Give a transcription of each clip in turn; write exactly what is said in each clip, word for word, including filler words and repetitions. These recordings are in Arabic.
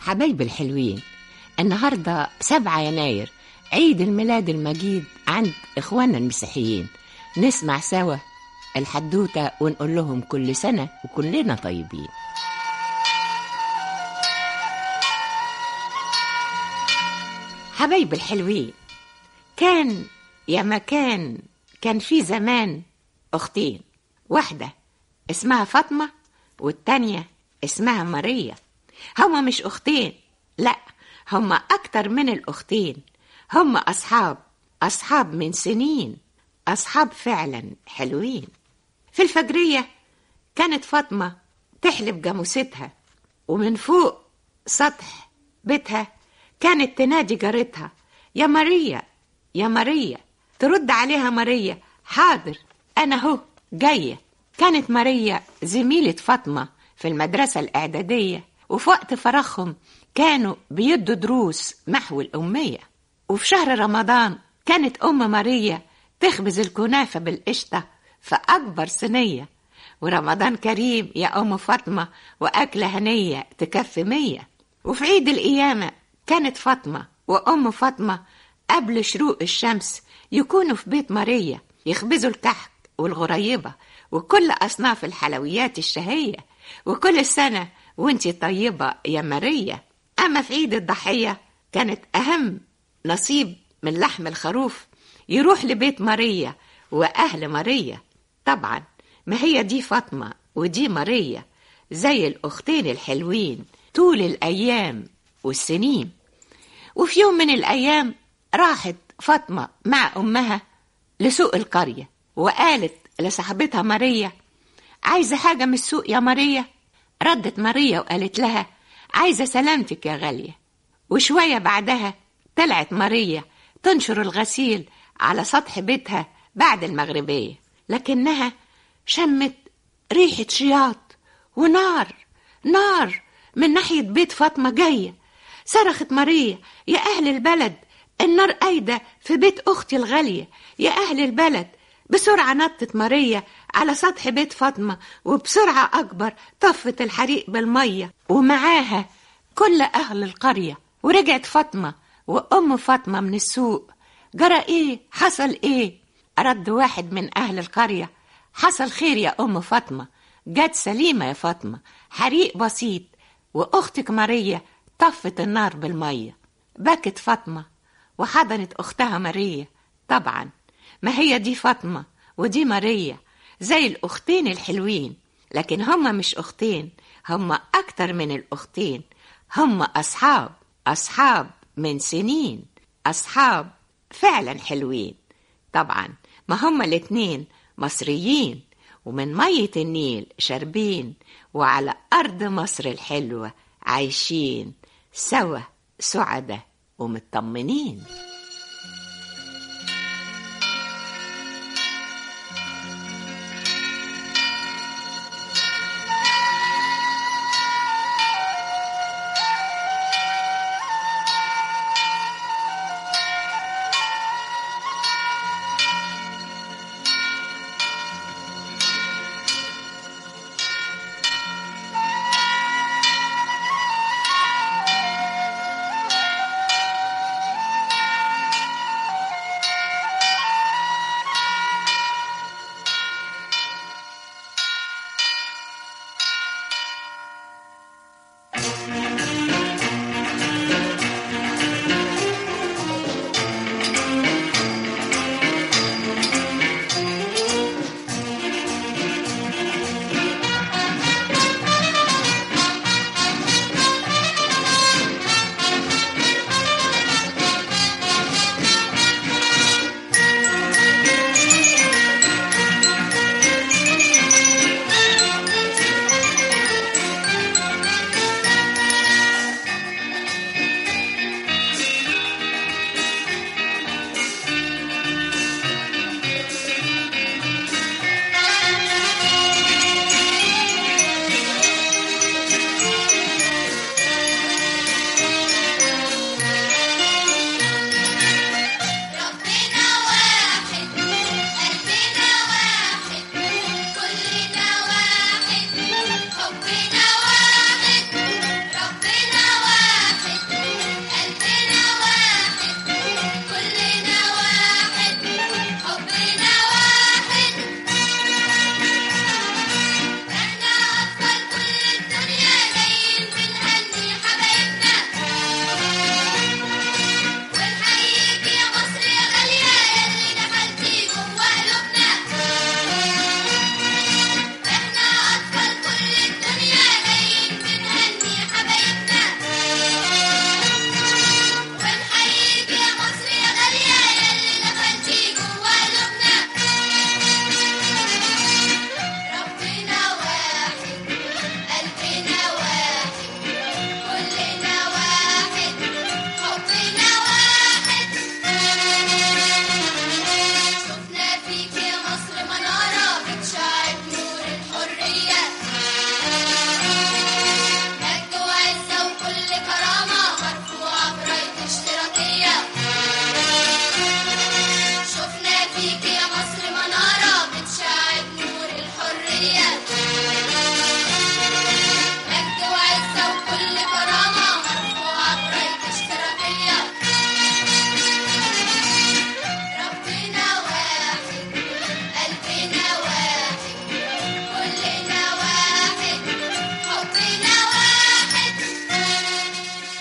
حبايب الحلوين، النهاردة سبعة يناير عيد الميلاد المجيد عند إخواننا المسيحيين. نسمع سوا الحدوتة ونقول لهم كل سنة وكلنا طيبين. حبايب الحلوين، كان يا مكان كان في زمان أختين، واحدة اسمها فاطمة والتانية اسمها ماريا. هما مش أختين، لا هما أكتر من الأختين، هما أصحاب أصحاب من سنين، أصحاب فعلا حلوين. في الفجرية كانت فاطمة تحلب جاموستها، ومن فوق سطح بيتها كانت تنادي جارتها يا ماريا يا ماريا. ترد عليها ماريا حاضر أنا هو جاية. كانت ماريا زميلة فاطمة في المدرسة الإعدادية، وفي وقت فراغهم كانوا بيدوا دروس محو الأمية. وفي شهر رمضان كانت أم ماريا تخبز الكنافة بالقشطة في أكبر صينية. ورمضان كريم يا أم فاطمة وأكلة هنية تكفي مية. وفي عيد القيامة كانت فاطمة وأم فاطمة قبل شروق الشمس يكونوا في بيت ماريا يخبزوا الكحك والغريبة وكل أصناف الحلويات الشهية. وكل سنة وانتي طيبة يا ماريا. أما في عيد الضحية كانت أهم نصيب من لحم الخروف يروح لبيت ماريا وأهل ماريا. طبعا ما هي دي فاطمة ودي ماريا زي الأختين الحلوين طول الأيام والسنين. وفي يوم من الأيام راحت فاطمة مع أمها لسوق القرية، وقالت لصاحبتها ماريا عايزة حاجة من السوق يا ماريا؟ ردت ماريا وقالت لها عايزة سلامتك يا غالية. وشوية بعدها طلعت ماريا تنشر الغسيل على سطح بيتها بعد المغربية، لكنها شمت ريحة شياط ونار نار من ناحية بيت فاطمة جاية. صرخت ماريا يا أهل البلد، النار قايدة في بيت أختي الغالية يا أهل البلد. بسرعة نطت ماريا على سطح بيت فاطمة، وبسرعة أكبر طفت الحريق بالمية ومعاها كل أهل القرية. ورجعت فاطمة وأم فاطمة من السوق. جرى إيه؟ حصل إيه؟ رد واحد من أهل القرية حصل خير يا أم فاطمة، جت سليمة يا فاطمة، حريق بسيط وأختك ماريا طفت النار بالمية. بكت فاطمة وحضنت أختها ماريا. طبعا ما هي دي فاطمة ودي ماريا زي الأختين الحلوين، لكن هما مش أختين، هما أكتر من الأختين، هما أصحاب أصحاب من سنين، أصحاب فعلا حلوين. طبعا ما هما الاتنين مصريين ومن مية النيل شاربين، وعلى أرض مصر الحلوة عايشين سوا سعدة ومطمنين.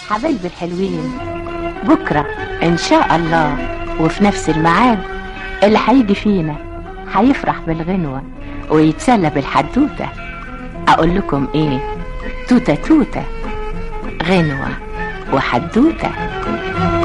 حبايبي الحلوين، بكرة إن شاء الله وفي نفس الميعاد اللي هيجي فينا هيفرح بالغنوة ويتسلى بالحدوتة. أقول لكم إيه؟ توتة توتة، غنوة وحدوتة.